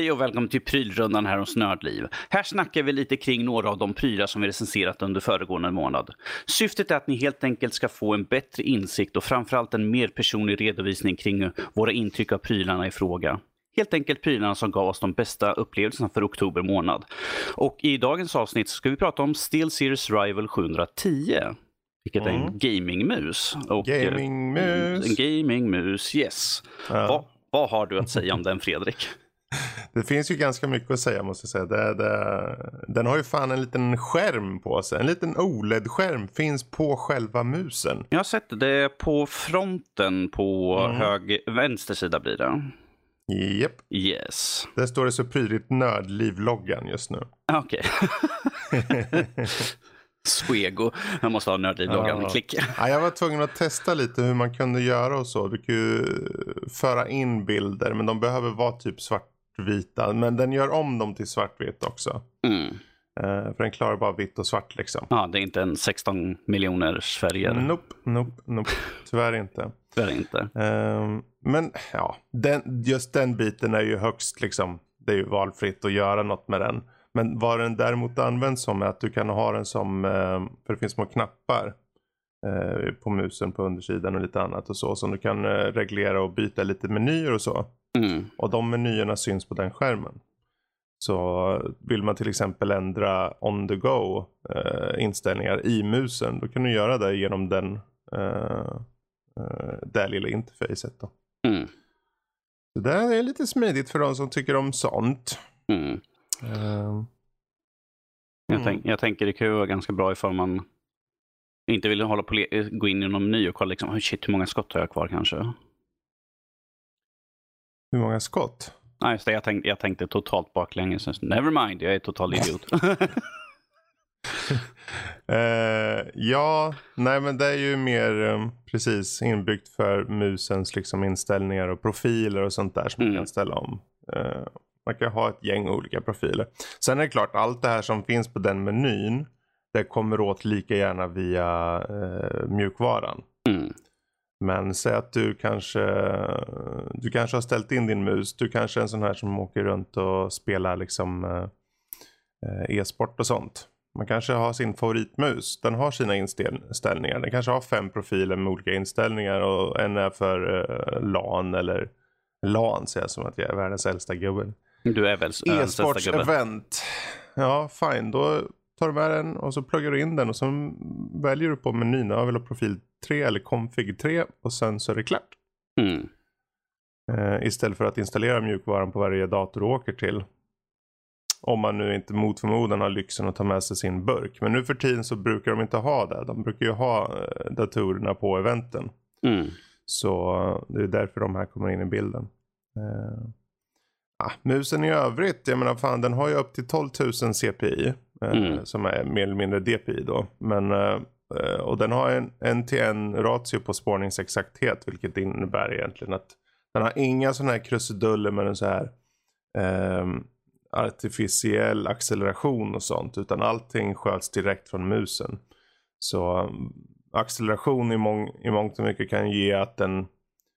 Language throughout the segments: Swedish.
Hej och välkommen till Prylrundan här hos Nördliv. Här snackar vi lite kring några av de prylar som vi recenserat under föregående månad. Syftet är att ni helt enkelt ska få en bättre insikt och framförallt en mer personlig redovisning kring våra intryck av prylarna i fråga. Helt enkelt prylarna som gav oss de bästa upplevelserna för oktober månad. Och i dagens avsnitt ska vi prata om SteelSeries Rival 710. Vilket är en gamingmus. Gamingmus. En gamingmus, yes. Ja. Vad har du att säga om den, Fredrik? Det finns ju ganska mycket att säga, måste jag säga. Den har ju fan en liten skärm på sig. En liten OLED-skärm finns på själva musen. Jag har sett det på fronten på vänster sida blir det. Japp. Yes. Där står det så prydligt Nördliv-loggan just nu. Okej. Swego. Jag måste ha Nördliv-loggan. Klick. Ja, jag var tvungen att testa lite hur man kunde göra och så. Du kan ju föra in bilder, men de behöver vara typ svartvita. Men den gör om dem till svartvitt också. För den klarar bara vitt och svart liksom. Ja, det är inte en 16 miljoners färger. Nope. Tyvärr inte. Tyvärr inte. Men ja, just den biten är ju högst liksom. Det är ju valfritt att göra något med den. Men vad den däremot används som är att du kan ha den som, för det finns små knappar på musen på undersidan och lite annat och så. Som du kan reglera och byta lite menyer och så. Och de menyerna syns på den skärmen. Så vill man till exempel ändra on the go inställningar i musen. Då kan du göra det genom det lilla interfacet då. Så det är lite smidigt för de som tycker om sånt. Jag tänker det kan ju vara ganska bra ifall man inte vill hålla på gå in i någon meny och kolla liksom, hur många skott har jag kvar kanske? Hur många skott? Nej, just det, jag tänkte totalt baklänges. Never mind, jag är total idiot. Ja, nej men det är ju mer precis inbyggt för musens liksom inställningar och profiler och sånt där som man kan ställa om. Man kan ha ett gäng olika profiler. Sen är det klart, allt det här som finns på den menyn, det kommer åt lika gärna via mjukvaran. Men säg att du kanske har ställt in din mus. Du kanske är en sån här som åker runt och spelar liksom e-sport och sånt. Man kanske har sin favoritmus. Den har sina inställningar. Den kanske har 5 profiler med olika inställningar. Och en är för LAN eller LAN, säger jag som att jag är världens äldsta gubben. Du är väl e-sports-event. Ja, fine. Då tar du med den och så pluggar du in den. Och så väljer du på menyn. Jag vill ha profil 3 eller config 3. Och sen så är det klart. Istället för att installera mjukvaran på varje dator du åker till. Om man nu inte mot förmodan har lyxen att ta med sig sin burk. Men nu för tiden så brukar de inte ha det. De brukar ju ha datorerna på eventen. Så det är därför de här kommer in i bilden. Musen i övrigt, jag menar fan, den har ju upp till 12 000 CPI. Som är mer eller mindre DPI då. Men, och den har en 1:1 ratio på spårningsexakthet. Vilket innebär egentligen att den har inga sådana här krusiduller med en så här artificiell acceleration och sånt, utan allting sköts direkt från musen. Så acceleration i mångt och mycket kan ge att den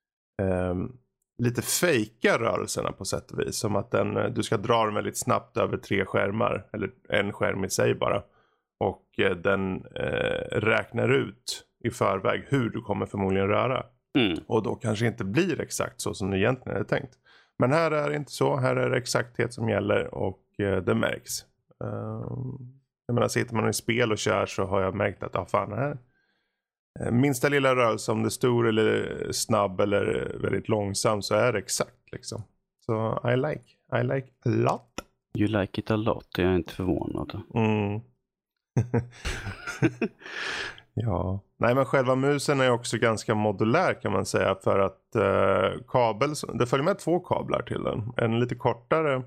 lite fejkar rörelserna på sätt och vis, som att du ska dra den väldigt snabbt över 3 skärmar eller en skärm i sig bara, och den räknar ut i förväg hur du kommer förmodligen röra. Och då kanske inte blir exakt så som du egentligen är tänkt. Men här är det inte så. Här är det exakthet som gäller och det märks. Jag menar, sitter man i spel och kör så har jag märkt att fan, här minsta lilla rörelse, om det är stor eller snabb eller väldigt långsam, så är det exakt liksom. Så I like a lot. You like it a lot, jag är inte förvånad. Ja, nej men själva musen är också ganska modulär kan man säga, för att det följer med 2 kablar till den. En lite kortare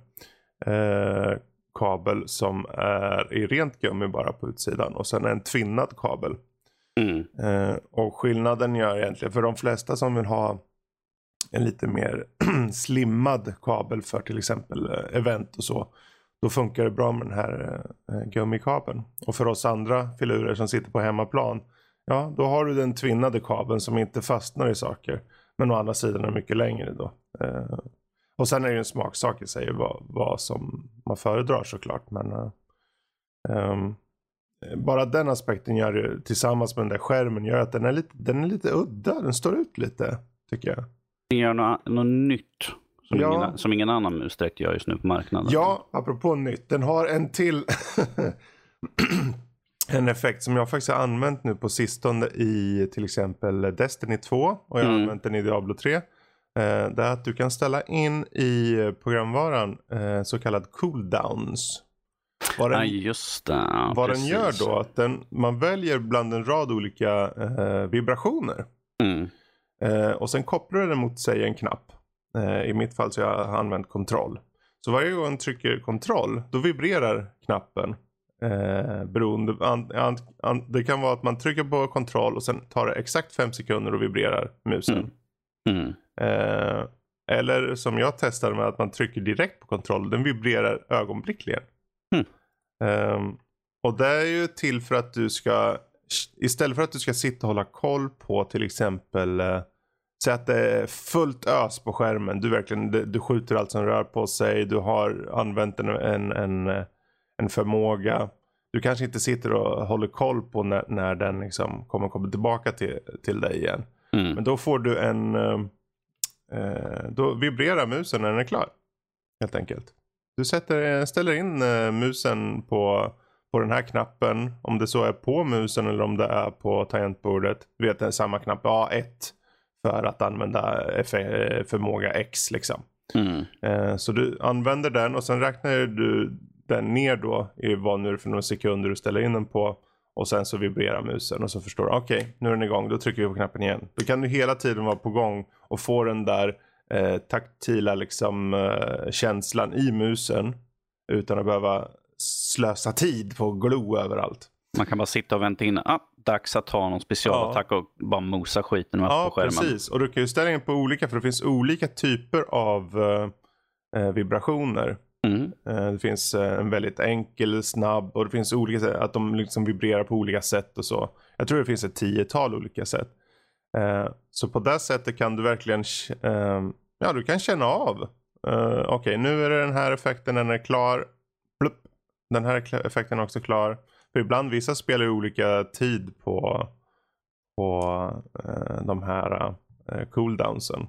kabel som är i rent gummi bara på utsidan, och sen en tvinnad kabel. Och skillnaden gör egentligen, för de flesta som vill ha en lite mer slimmad kabel för till exempel event och så, då funkar det bra med den här gummikabeln. Och för oss andra filurer som sitter på hemmaplan, ja, då har du den tvinnade kabeln som inte fastnar i saker. Men å andra sidan är mycket längre då. Och sen är det ju en smaksak i sig vad som man föredrar såklart. Men bara den aspekten gör det, tillsammans med den där skärmen, gör att den är lite udda. Den står ut lite, tycker jag. Den gör något nytt som ingen annan mus direkt gör just nu på marknaden. Ja, apropå nytt. Den har en till en effekt som jag faktiskt har använt nu på sistone i till exempel Destiny 2. Och jag har använt den i Diablo 3. Det är att du kan ställa in i programvaran så kallad cooldowns. Just det. Vad den gör då, att man väljer bland en rad olika vibrationer. Och sen kopplar den mot sig en knapp. I mitt fall så jag har använt kontroll. Så varje gång jag trycker kontroll, då vibrerar knappen. Det kan vara att man trycker på kontroll och sen tar det exakt 5 sekunder och vibrerar musen. Eller som jag testade med, att man trycker direkt på kontroll. Den vibrerar ögonblickligen. Och det är ju till för att du ska, istället för att du ska sitta och hålla koll på till exempel så att det är fullt ös på skärmen. Du skjuter allt som rör på sig. Du har använt en förmåga. Du kanske inte sitter och håller koll på när den liksom kommer tillbaka till dig igen. Men då får du då vibrerar musen när den är klar. Helt enkelt. Du ställer in musen på den här knappen. Om det så är på musen eller om det är på tangentbordet. Du vet, det är samma knapp. A1 för att använda förmåga X liksom. Så du använder den och sen räknar du den ner då i vad nu för några sekunder du ställer in den på. Och sen så vibrerar musen och så förstår du, okej, nu är den igång, då trycker vi på knappen igen. Då kan du hela tiden vara på gång och få den där taktila liksom, känslan i musen utan att behöva slösa tid på att glo överallt. Man kan bara sitta och vänta in, dags att ta någon specialattack och bara mosa skiten på skärmen. Ja, precis. Och du kan ju ställa in på olika, för det finns olika typer av vibrationer. Det finns en väldigt enkel, snabb, och det finns olika, att de liksom vibrerar på olika sätt och så. Jag tror det finns ett 10-tal olika sätt. Så på det sättet kan du verkligen du kan känna av. Okej, nu är det den här effekten, den är klar. Plupp. Den här effekten är också klar. För ibland vissa spelar olika tid på de här cooldownsen.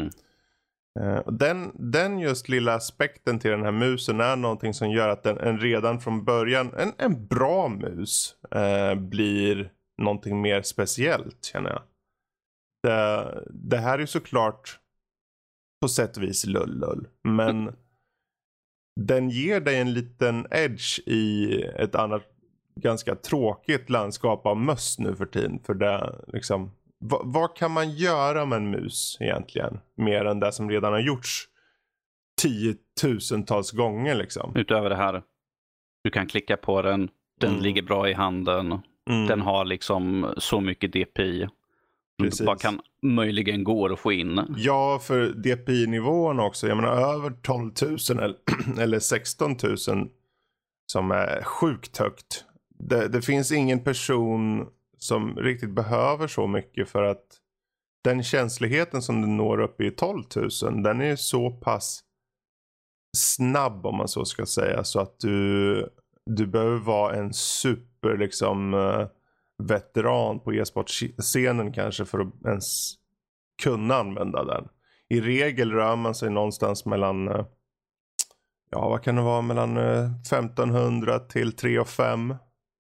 Den just lilla aspekten till den här musen är någonting som gör att den redan från början, en bra mus blir någonting mer speciellt, känner jag. Det här är såklart på sätt och vis lull. Men den ger dig en liten edge i ett annat ganska tråkigt landskap av möss nu för tiden. För det liksom, vad kan man göra med en mus egentligen? Mer än det som redan har gjorts 10,000-tals gånger liksom. Utöver det här, du kan klicka på den ligger bra i handen. Den har liksom så mycket DPI. Precis. Vad kan möjligen gå att få in? Ja, för DPI-nivån också. Jag menar över 12 000 eller 16 000 som är sjukt högt. Det finns ingen person som riktigt behöver så mycket, för att den känsligheten som du når upp i 12 000, den är så pass snabb, om man så ska säga, så att du behöver vara en super liksom veteran på e-sportscenen kanske för att ens kunna använda den. I regel rör man sig någonstans mellan vad kan det vara, mellan 1500 till 3 och 5.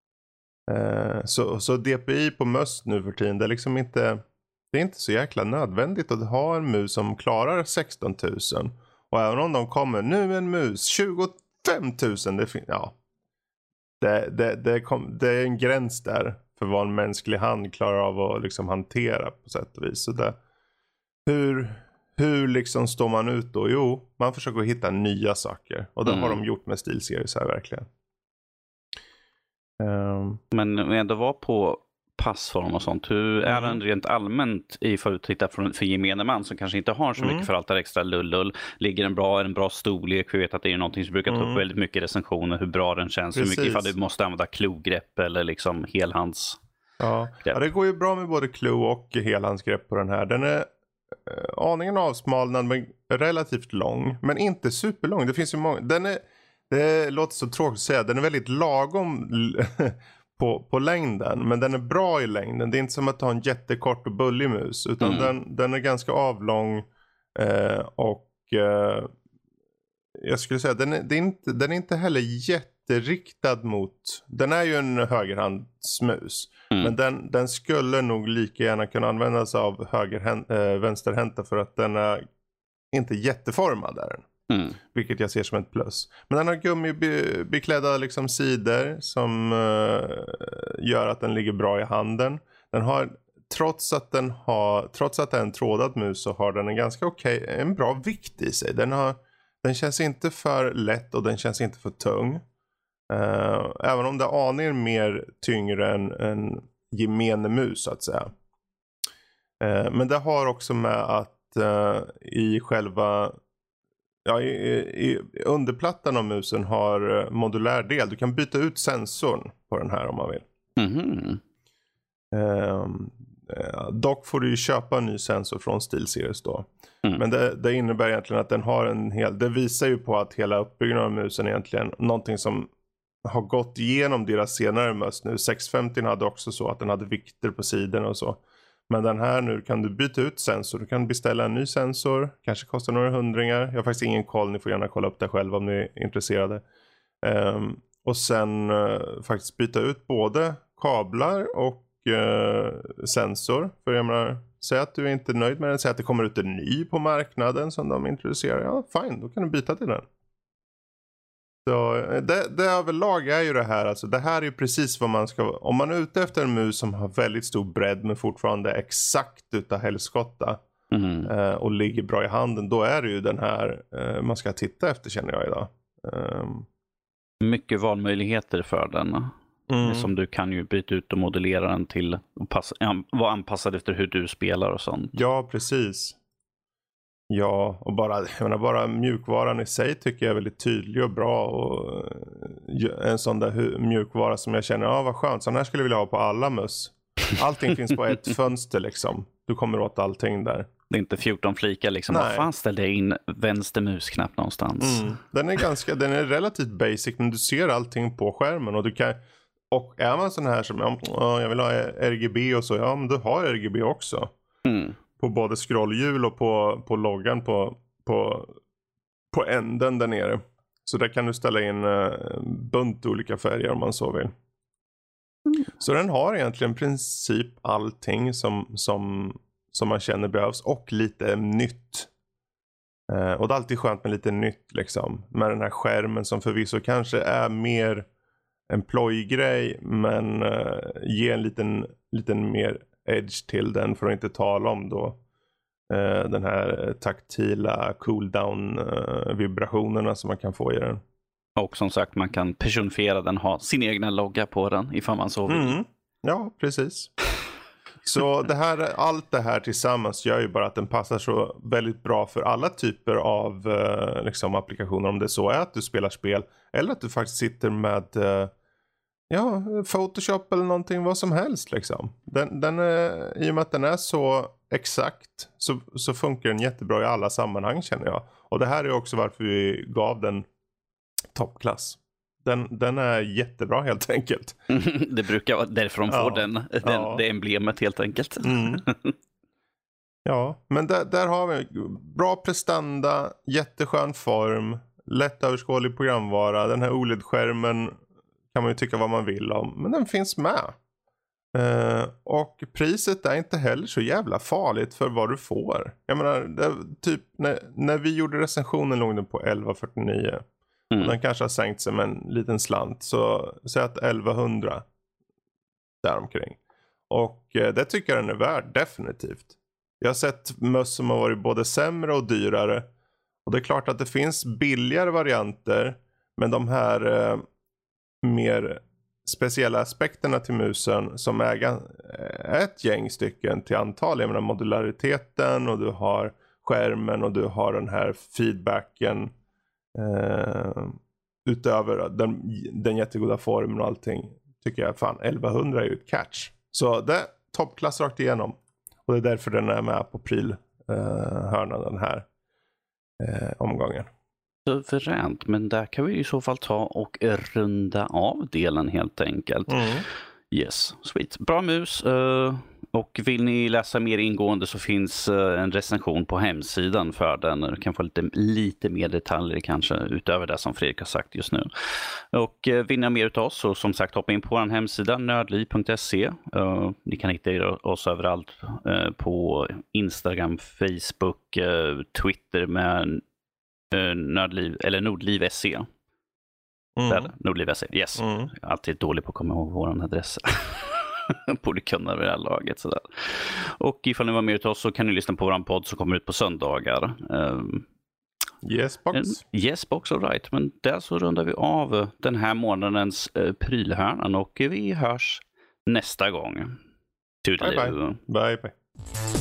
Så DPI på möss nu för tiden, det är liksom inte, det är inte så jäkla nödvändigt att ha en mus som klarar 16 000. Och även om de kommer, nu en mus 25 000, det är en gräns där för vad en mänsklig hand klarar av att liksom hantera på sätt och vis. Så det, hur liksom står man ut då? Jo, man försöker hitta nya saker. Och det har de gjort med SteelSeries här verkligen. Men ändå var på passform och sånt. Hur är den rent allmänt för att titta för gemene man som kanske inte har så mycket för allt det extra lull? Ligger den bra? Är den bra storlek? Vi vet att det är någonting som brukar ta upp väldigt mycket recensioner. Hur bra den känns. Precis. Hur mycket ifall du måste använda klogrepp eller liksom helhands. Ja, det går ju bra med både klo och helhandsgrepp på den här. Den är aningen avsmalnad men relativt lång. Men inte superlång. Det finns ju många. Det låter så tråkigt att säga. Den är väldigt lagom på längden. Men den är bra i längden. Det är inte som att ha en jättekort och bullig mus. Utan den är ganska avlång. Jag skulle säga den är inte heller jätteriktad mot. Den är ju en högerhandsmus. Men den skulle nog lika gärna kunna användas av vänsterhänta för att den är inte jätteformad där. Vilket jag ser som ett plus. Men den har gummibeklädda liksom sidor som gör att den ligger bra i handen. Den har trots att det är en trådad mus så har den en ganska en bra vikt i sig. Den känns inte för lätt och den känns inte för tung. Även om det är aningen mer tyngre än en gemene mus så att säga. Men det har också med att i själva i underplattan av musen har modulär del. Du kan byta ut sensorn på den här om man vill. Dock får du ju köpa en ny sensor från SteelSeries då. Men det innebär egentligen att den har det visar ju på att hela uppbyggnaden av musen är egentligen någonting som har gått igenom deras senare möss nu. 650 hade också så att den hade vikter på sidorna och så. Men den här nu kan du byta ut sensor. Du kan beställa en ny sensor. Kanske kostar några hundringar. Jag har faktiskt ingen koll. Ni får gärna kolla upp det själva om ni är intresserade. Och sen faktiskt byta ut både kablar och sensor. För jag menar, säg att du är inte nöjd med den. Säg att det kommer ut en ny på marknaden som de introducerar. Ja, fine. Då kan du byta till den. Så det överlag är ju det här. Alltså, det här är ju precis vad man ska. Om man är ute efter en mus som har väldigt stor bredd men fortfarande exakt utav helskotta och ligger bra i handen. Då är det ju den här man ska titta efter känner jag idag. Mycket valmöjligheter för den. Som du kan ju byta ut och modellera den till att vara anpassad efter hur du spelar och sånt. Ja, precis. Ja, och bara mjukvaran i sig tycker jag är väldigt tydlig och bra. Och en sån där mjukvara som jag känner, vad skönt. Sån här skulle jag vilja ha på alla möss. Allting finns på ett fönster liksom. Du kommer åt allting där. Det är inte 14 flikar liksom. Vad fan ställde jag in vänster musknapp någonstans? Den är relativt basic, men du ser allting på skärmen. Och är man sån här som, jag vill ha RGB och så, ja men du har RGB också. På både scrollhjul och på loggan på änden där nere. Så där kan du ställa in bunt olika färger om man så vill. Så den har egentligen i princip allting som man känner behövs och lite nytt. Och det är alltid skönt med lite nytt liksom. Med den här skärmen som förvisso kanske är mer en plojgrej men ger en liten mer edge till den för att inte tala om då den här taktila cooldown vibrationerna som man kan få i den. Och som sagt man kan personifiera den, ha sin egna logga på den ifall man så vill. Ja, precis. Så allt det här tillsammans gör ju bara att den passar så väldigt bra för alla typer av liksom applikationer. Om det så är att du spelar spel eller att du faktiskt sitter med Photoshop eller någonting, vad som helst liksom. Den är, i och med att den är så exakt så funkar den jättebra i alla sammanhang känner jag. Och det här är också varför vi gav den toppklass. Den är jättebra helt enkelt. Det brukar vara därför de får det emblemet helt enkelt. Ja, men där har vi bra prestanda, jätteskön form, lättöverskådlig programvara. Den här OLED-skärmen kan man ju tycka vad man vill om, men den finns med. Och priset är inte heller så jävla farligt för vad du får. Jag menar, typ när vi gjorde recensionen låg den på 1149. Och den kanske har sänkt sig med en liten slant. Så säg att 1100 däromkring. Och det tycker jag den är värd, definitivt. Jag har sett möss som har varit både sämre och dyrare. Och det är klart att det finns billigare varianter. Men de här mer speciella aspekterna till musen som är ett gäng stycken till antal. Jag menar modulariteten och du har skärmen och du har den här feedbacken. Utöver den jättegoda formen och allting tycker jag fan 1100 är ju ett catch. Så det är toppklass rakt igenom. Och det är därför den är med på pryl hörnan den här omgången. Suveränt, men där kan vi i så fall ta och runda av delen helt enkelt. Yes, sweet. Bra mus. Och vill ni läsa mer ingående så finns en recension på hemsidan för den. Du kan få lite mer detaljer kanske utöver det som Fredrik har sagt just nu. Och vill ni ha mer utav oss så som sagt hoppa in på vår hemsida nördliv.se. Ni kan hitta oss överallt på Instagram, Facebook, Twitter med Nördliv eller Nordliv.se. Nordliv.se, yes. Jag är alltid dålig på att komma ihåg vår adress. Borde kunna vid det här laget. Sådär. Och ifall ni var med utav oss så kan ni lyssna på vår podd som kommer ut på söndagar. Yesbox, all right. Men där så rundar vi av den här månadens prylhörnan och vi hörs nästa gång. Bye bye.